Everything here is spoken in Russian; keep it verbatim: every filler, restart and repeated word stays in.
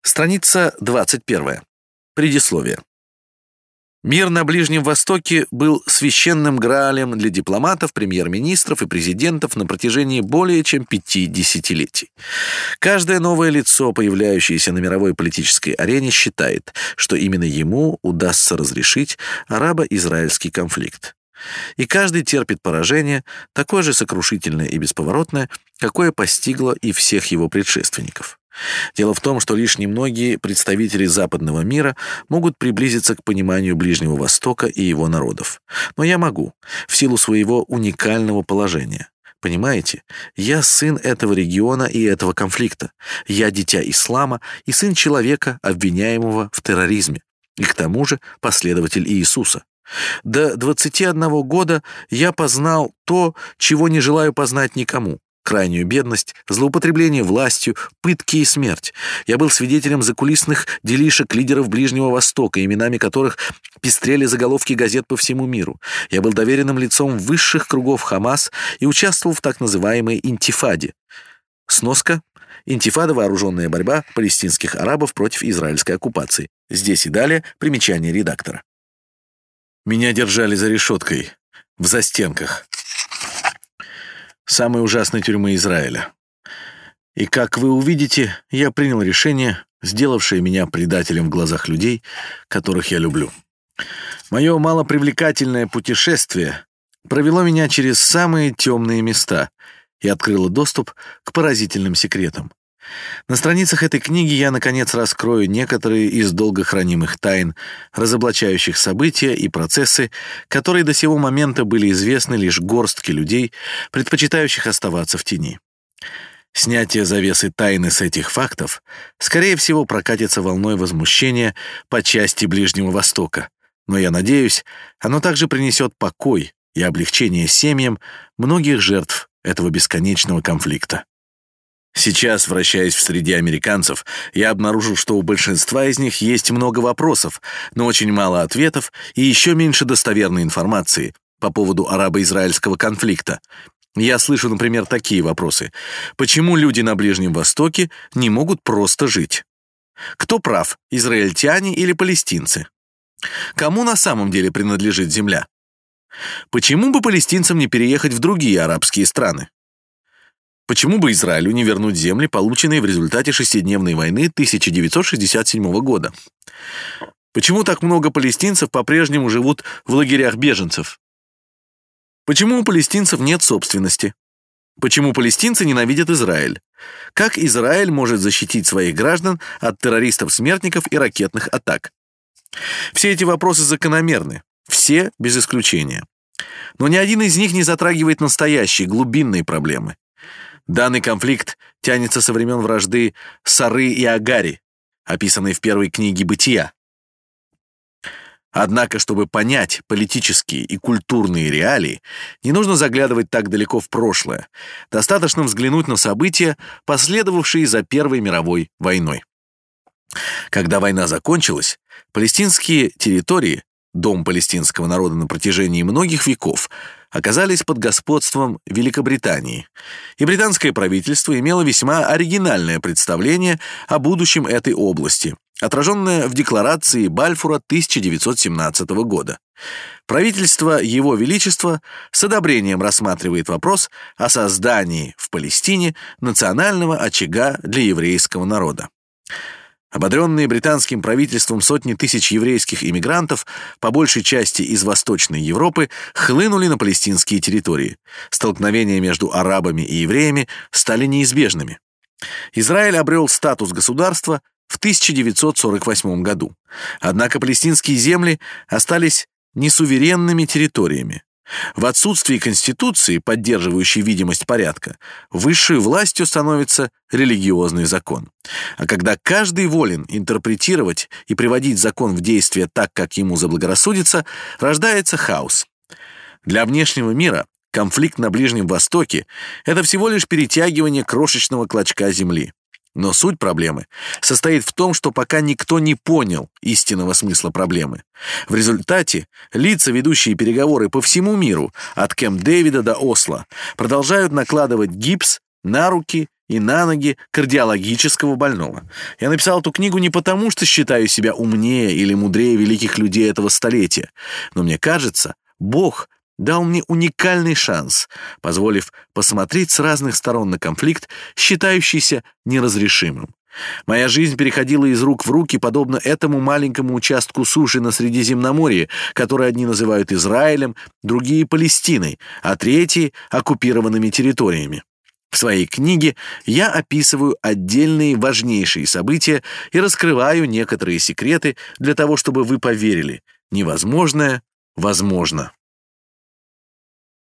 Страница двадцать первая. Предисловие. Мир на Ближнем Востоке был священным граалем для дипломатов, премьер-министров и президентов на протяжении более чем пяти десятилетий. Каждое новое лицо, появляющееся на мировой политической арене, считает, что именно ему удастся разрешить арабо-израильский конфликт. И каждый терпит поражение, такое же сокрушительное и бесповоротное, какое постигло и всех его предшественников. Дело в том, что лишь немногие представители западного мира могут приблизиться к пониманию Ближнего Востока и его народов. Но я могу, в силу своего уникального положения. Понимаете, я сын этого региона и этого конфликта. Я дитя ислама и сын человека, обвиняемого в терроризме. И к тому же последователь Иисуса. До двадцати одного года я познал то, чего не желаю познать никому. Крайнюю бедность, злоупотребление властью, пытки и смерть. Я был свидетелем закулисных делишек лидеров Ближнего Востока, именами которых пестрели заголовки газет по всему миру. Я был доверенным лицом высших кругов Хамас и участвовал в так называемой интифаде. Сноска. Интифада — вооруженная борьба палестинских арабов против израильской оккупации. Здесь и далее примечание редактора. Меня держали за решеткой, в застенках самой ужасной тюрьмы Израиля. И, как вы увидите, я принял решение, сделавшее меня предателем в глазах людей, которых я люблю. Мое малопривлекательное путешествие провело меня через самые темные места и открыло доступ к поразительным секретам. На страницах этой книги я, наконец, раскрою некоторые из долго хранимых тайн, разоблачающих события и процессы, которые до сего момента были известны лишь горстке людей, предпочитающих оставаться в тени. Снятие завесы тайны с этих фактов, скорее всего, прокатится волной возмущения по части Ближнего Востока, но, я надеюсь, оно также принесет покой и облегчение семьям многих жертв этого бесконечного конфликта. Сейчас, вращаясь в среде американцев, я обнаружил, что у большинства из них есть много вопросов, но очень мало ответов и еще меньше достоверной информации по поводу арабо-израильского конфликта. Я слышу, например, такие вопросы. Почему люди на Ближнем Востоке не могут просто жить? Кто прав, израильтяне или палестинцы? Кому на самом деле принадлежит земля? Почему бы палестинцам не переехать в другие арабские страны? Почему бы Израилю не вернуть земли, полученные в результате шестидневной войны тысяча девятьсот шестьдесят седьмого года? Почему так много палестинцев по-прежнему живут в лагерях беженцев? Почему у палестинцев нет собственности? Почему палестинцы ненавидят Израиль? Как Израиль может защитить своих граждан от террористов-смертников и ракетных атак? Все эти вопросы закономерны, все без исключения. Но ни один из них не затрагивает настоящие, глубинные проблемы. Данный конфликт тянется со времен вражды Сары и Агари, описанной в первой книге «Бытия». Однако, чтобы понять политические и культурные реалии, не нужно заглядывать так далеко в прошлое. Достаточно взглянуть на события, последовавшие за Первой мировой войной. Когда война закончилась, палестинские территории, дом палестинского народа на протяжении многих веков, оказались под господством Великобритании, и британское правительство имело весьма оригинальное представление о будущем этой области, отраженное в декларации Бальфура тысяча девятьсот семнадцатого года. Правительство Его Величества с одобрением рассматривает вопрос о создании в Палестине национального очага для еврейского народа. Ободренные британским правительством сотни тысяч еврейских иммигрантов, по большей части из Восточной Европы, хлынули на палестинские территории. Столкновения между арабами и евреями стали неизбежными. Израиль обрел статус государства в тысяча девятьсот сорок восьмом году. Однако палестинские земли остались несуверенными территориями. В отсутствии конституции, поддерживающей видимость порядка, высшей властью становится религиозный закон. А когда каждый волен интерпретировать и приводить закон в действие так, как ему заблагорассудится, рождается хаос. Для внешнего мира конфликт на Ближнем Востоке – это всего лишь перетягивание крошечного клочка земли. Но суть проблемы состоит в том, что пока никто не понял истинного смысла проблемы. В результате лица, ведущие переговоры по всему миру, от Кэмп-Дэвида до Осло, продолжают накладывать гипс на руки и на ноги кардиологического больного. Я написал эту книгу не потому, что считаю себя умнее или мудрее великих людей этого столетия, но мне кажется, Бог дал мне уникальный шанс, позволив посмотреть с разных сторон на конфликт, считающийся неразрешимым. Моя жизнь переходила из рук в руки, подобно этому маленькому участку суши на Средиземноморье, который одни называют Израилем, другие — Палестиной, а третьи — оккупированными территориями. В своей книге я описываю отдельные важнейшие события и раскрываю некоторые секреты для того, чтобы вы поверили: невозможное возможно.